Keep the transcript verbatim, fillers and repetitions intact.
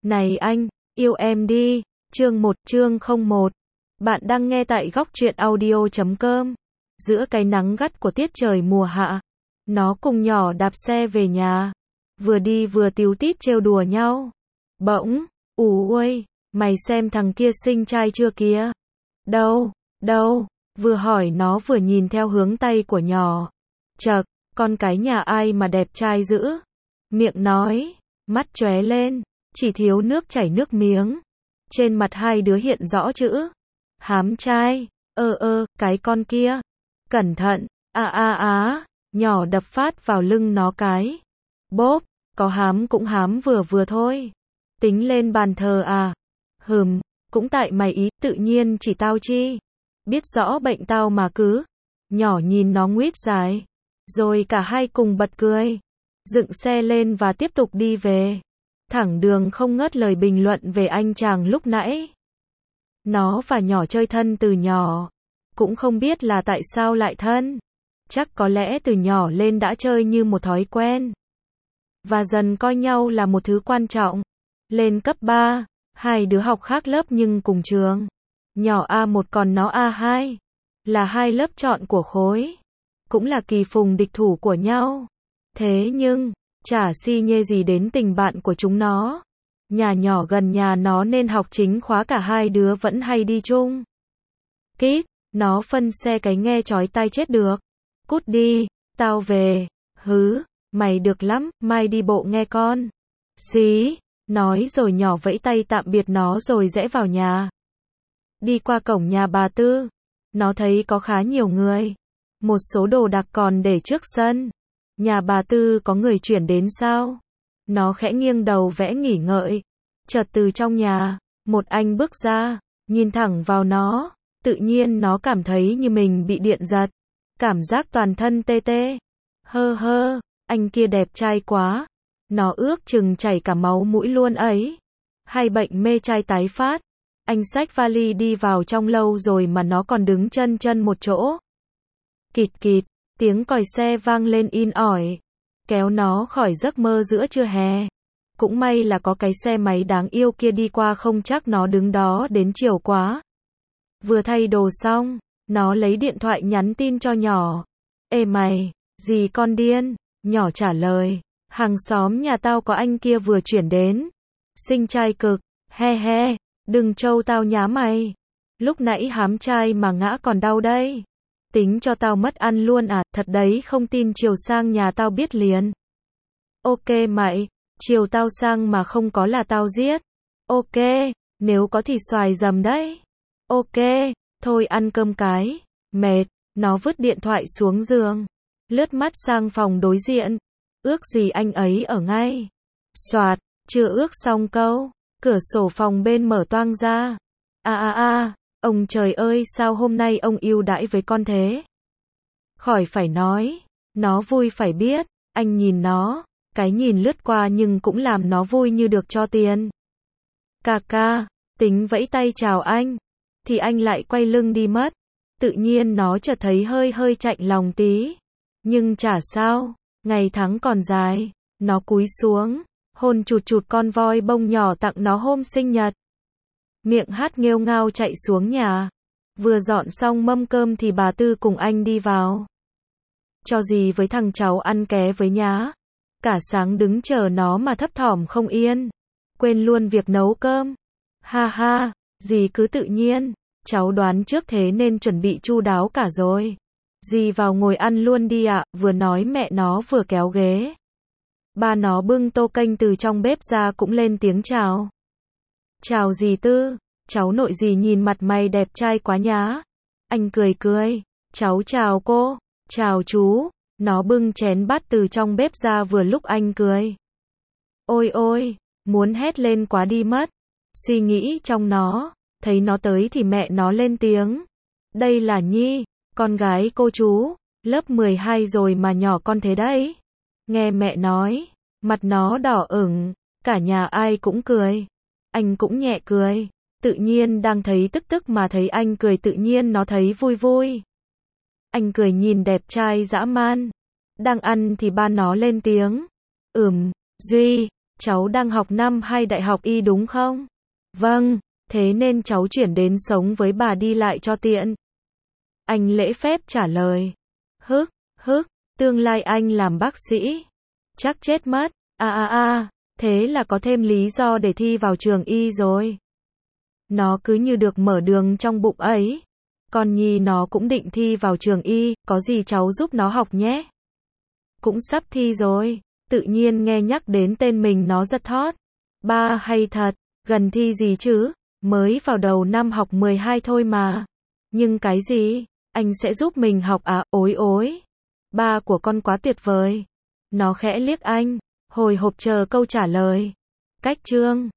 Này anh, yêu em đi. Chương một, chương không một. Bạn đang nghe tại góc truyện audio chấm com. Giữa cái nắng gắt của tiết trời mùa hạ, nó cùng nhỏ đạp xe về nhà. Vừa đi vừa tíu tít trêu đùa nhau. Bỗng, ù uây, mày xem thằng kia xinh trai chưa kìa. Đâu, đâu, vừa hỏi nó vừa nhìn theo hướng tay của nhỏ. Chậc, con cái nhà ai mà đẹp trai dữ. Miệng nói, mắt chóe lên, chỉ thiếu nước chảy nước miếng. Trên mặt hai đứa hiện rõ chữ hám trai. Ơ ơ, cái con kia. Cẩn thận, a a á, nhỏ đập phát vào lưng nó cái. Bốp, có hám cũng hám vừa vừa thôi. Tính lên bàn thờ à? Hừm, cũng tại mày ý, tự nhiên chỉ tao chi. Biết rõ bệnh tao mà cứ. Nhỏ nhìn nó nguýt dài. Rồi cả hai cùng bật cười. Dựng xe lên và tiếp tục đi về. Thẳng đường không ngớt lời bình luận về anh chàng lúc nãy. Nó và nhỏ chơi thân từ nhỏ. Cũng không biết là tại sao lại thân. Chắc có lẽ từ nhỏ lên đã chơi như một thói quen. Và dần coi nhau là một thứ quan trọng. Lên cấp ba, hai đứa học khác lớp nhưng cùng trường. Nhỏ A một còn nó A hai. Là hai lớp chọn của khối. Cũng là kỳ phùng địch thủ của nhau. Thế nhưng, chả si nhê gì đến tình bạn của chúng nó. Nhà nhỏ gần nhà nó nên học chính khóa cả hai đứa vẫn hay đi chung. Kít, nó phân xe cái nghe chói tai chết được. Cút đi, tao về. Hứ, mày được lắm, mai đi bộ nghe con. Xí, nói rồi nhỏ vẫy tay tạm biệt nó rồi rẽ vào nhà. Đi qua cổng nhà bà Tư, nó thấy có khá nhiều người. Một số đồ đạc còn để trước sân. Nhà bà Tư có người chuyển đến sao? Nó khẽ nghiêng đầu vẽ nghỉ ngợi. Chợt từ trong nhà, một anh bước ra, nhìn thẳng vào nó. Tự nhiên nó cảm thấy như mình bị điện giật. Cảm giác toàn thân tê tê. Hơ hơ, anh kia đẹp trai quá. Nó ước chừng chảy cả máu mũi luôn ấy. Hay bệnh mê trai tái phát. Anh xách vali đi vào trong lâu rồi mà nó còn đứng chân chân một chỗ. Kịt kịt, tiếng còi xe vang lên in ỏi. Kéo nó khỏi giấc mơ giữa trưa hè. Cũng may là có cái xe máy đáng yêu kia đi qua, không chắc nó đứng đó đến chiều quá. Vừa thay đồ xong, nó lấy điện thoại nhắn tin cho nhỏ. Ê mày, gì con điên? Nhỏ trả lời, hàng xóm nhà tao có anh kia vừa chuyển đến. Xinh trai cực, he he, đừng trâu tao nhá mày. Lúc nãy hám trai mà ngã còn đau đây. Tính cho tao mất ăn luôn à, thật đấy, không tin chiều sang nhà tao biết liền. Ok mày, chiều tao sang mà không có là tao giết. Ok, nếu có thì xoài dầm đấy. Ok, thôi ăn cơm cái. Mệt, nó vứt điện thoại xuống giường. Lướt mắt sang phòng đối diện. Ước gì anh ấy ở ngay. Soạt, chưa ước xong câu. Cửa sổ phòng bên mở toang ra. A a a, ông trời ơi, sao hôm nay ông ưu đãi với con thế? Khỏi phải nói, nó vui phải biết. Anh nhìn nó, cái nhìn lướt qua nhưng cũng làm nó vui như được cho tiền. Cà ca, tính vẫy tay chào anh, thì anh lại quay lưng đi mất. Tự nhiên nó chợt thấy hơi hơi chạnh lòng tí. Nhưng chả sao, ngày tháng còn dài. Nó cúi xuống, hôn chụt chụt con voi bông nhỏ tặng nó hôm sinh nhật. Miệng hát nghêu ngao chạy xuống nhà. Vừa dọn xong mâm cơm thì bà Tư cùng anh đi vào. Cho gì với thằng cháu ăn ké với nhá. Cả sáng đứng chờ nó mà thấp thỏm không yên. Quên luôn việc nấu cơm. Ha ha, dì cứ tự nhiên. Cháu đoán trước thế nên chuẩn bị chu đáo cả rồi. Dì vào ngồi ăn luôn đi ạ, vừa nói mẹ nó vừa kéo ghế. Ba nó bưng tô canh từ trong bếp ra cũng lên tiếng chào. Chào dì Tư, cháu nội dì nhìn mặt mày đẹp trai quá nhá. Anh cười cười, cháu chào cô, chào chú. Nó bưng chén bát từ trong bếp ra vừa lúc anh cười. Ôi ôi, muốn hét lên quá đi mất. Suy nghĩ trong nó, thấy nó tới thì mẹ nó lên tiếng. Đây là Nhi, con gái cô chú, lớp mười hai rồi mà nhỏ con thế đấy. Nghe mẹ nói, mặt nó đỏ ửng, cả nhà ai cũng cười. Anh cũng nhẹ cười, tự nhiên đang thấy tức tức mà thấy anh cười tự nhiên nó thấy vui vui. Anh cười nhìn đẹp trai dã man. Đang ăn thì ba nó lên tiếng. Ừm, Duy, cháu đang học năm hai đại học y đúng không? Vâng, thế nên cháu chuyển đến sống với bà đi lại cho tiện. Anh lễ phép trả lời. Hức, hức, tương lai anh làm bác sĩ. Chắc chết mất, a a a, thế là có thêm lý do để thi vào trường y rồi. Nó cứ như được mở đường trong bụng ấy. Con Nhi nó cũng định thi vào trường y, có gì cháu giúp nó học nhé. Cũng sắp thi rồi, tự nhiên nghe nhắc đến tên mình nó giật thót. Ba hay thật, gần thi gì chứ, mới vào đầu năm học mười hai thôi mà. Nhưng cái gì, anh sẽ giúp mình học à, ối ối. Ba của con quá tuyệt vời. Nó khẽ liếc anh, hồi hộp chờ câu trả lời. Cách chương